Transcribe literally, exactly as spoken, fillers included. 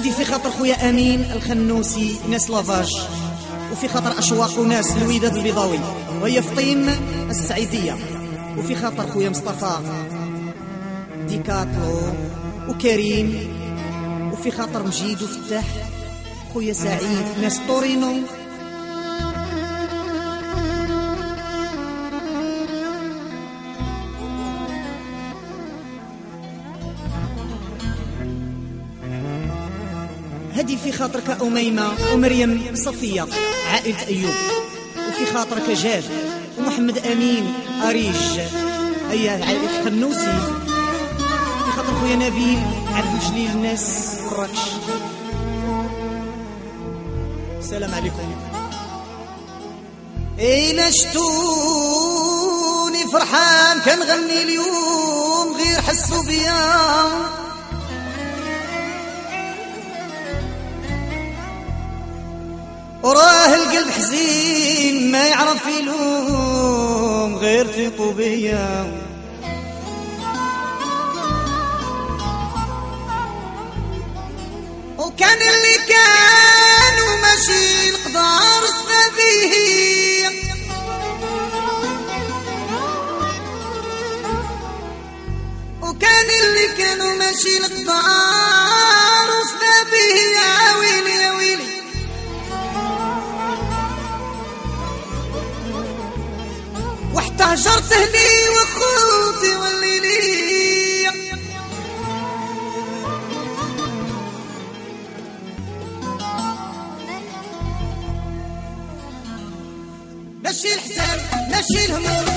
وهذه في خاطر خويا امين الخنوسي ناس لافاج، وفي خاطر اشواق وناس الوداد البيضاوي، وهي فطيم السعيديه، وفي خاطر خويا مصطفى ديكاتلو وكريم، وفي خاطر مجيد وفتاح خويا سعيد ناس طورينو. هدي في خاطرك أميمة ومريم صفية عائلة أيوب، وفي خاطرك جاد ومحمد أمين أريج هي عائلة الخنوسي، في خاطر خويا نبيل عبد الجليل الناس مراكش. السلام عليكم. إلا شتوني فرحان كنغني اليوم غير حسوا بيا، وراه القلب حزين ما يعرف يلوم غير ثقوا بيا. وكان اللي كان وماشي القدار صفى بيه، وكان اللي كان وماشي القدار صفى بيه. يا ويلي يا ويلي وحتى هجرت اهلي واخوتي والليلي، نشيل الحساب نشيل الهموم